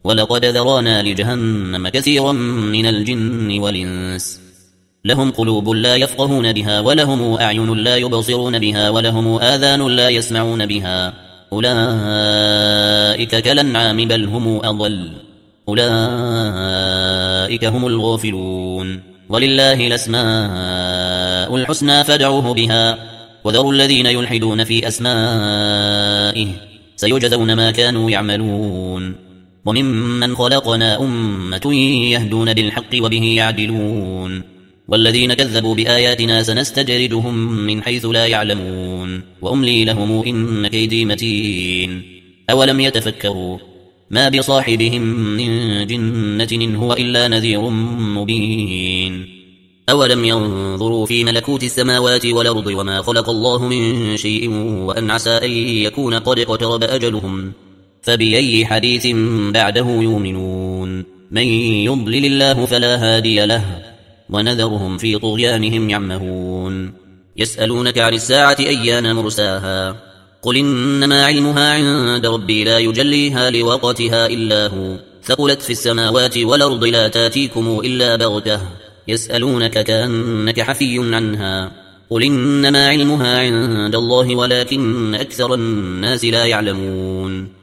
ولقد ذرانا لجهنم كثيرا من الجن والإنس لهم قلوب لا يفقهون بها ولهم أعين لا يبصرون بها ولهم آذان لا يسمعون بها أولئك كالأنعام بل هم أضل أولئك هم الغافلون ولله الأسماء الحسنى فادعوه بها وذروا الذين يلحدون في أسمائه سيجزون ما كانوا يعملون وممن خلقنا أمة يهدون بالحق وبه يعدلون والذين كذبوا بآياتنا سنستدرجهم من حيث لا يعلمون وأملي لهم إن كيدي متين أولم يتفكروا ما بصاحبهم من جنة إن هو إلا نذير مبين أولم ينظروا في ملكوت السماوات والأرض وما خلق الله من شيء وأن عسى أن يكون قد اقترب أجلهم فبأي حديث بعده يؤمنون من يضلل الله فلا هادي له ونذرهم في طغيانهم يعمهون يسألونك عن الساعة أيان مرساها قل إنما علمها عند ربي لا يجليها لوقتها إلا هو ثقلت في السماوات والأرض لا تاتيكم إلا بغتة يسألونك كأنك حفي عنها قل إنما علمها عند الله ولكن أكثر الناس لا يعلمون